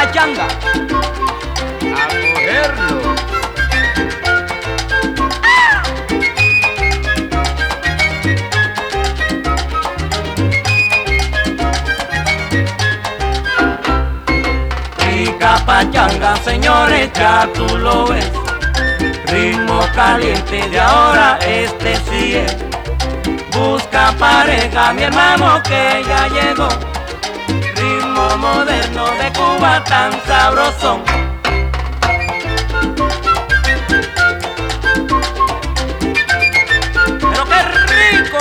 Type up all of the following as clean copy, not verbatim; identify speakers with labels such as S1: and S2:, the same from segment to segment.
S1: pachanga, a cogerlo. Rica pachanga, señores, ya tú lo ves. Ritmo caliente de ahora, este sí es. Busca pareja, mi hermano, que ya llegó. Ritmo moderno de Cuba tan sabrosón. ¡Pero qué rico!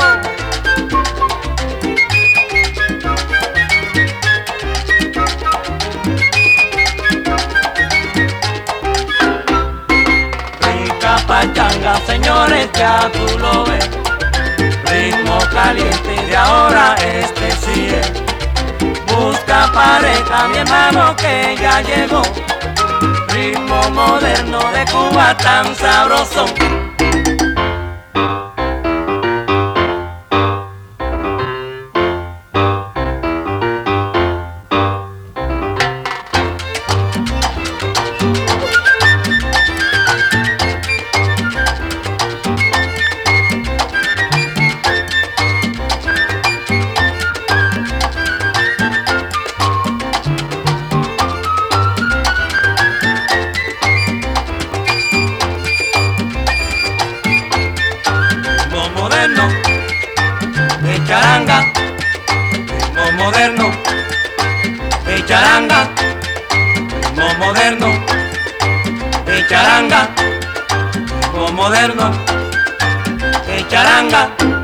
S1: Rica pachanga, señores, ya tú lo ves. Ritmo caliente de ahora, este sí es. Busca pareja, mi hermano, que ya llegó. Ritmo moderno de Cuba tan sabroso. De charanga, ritmo moderno, de charanga, ritmo moderno, de charanga, ritmo moderno, de charanga.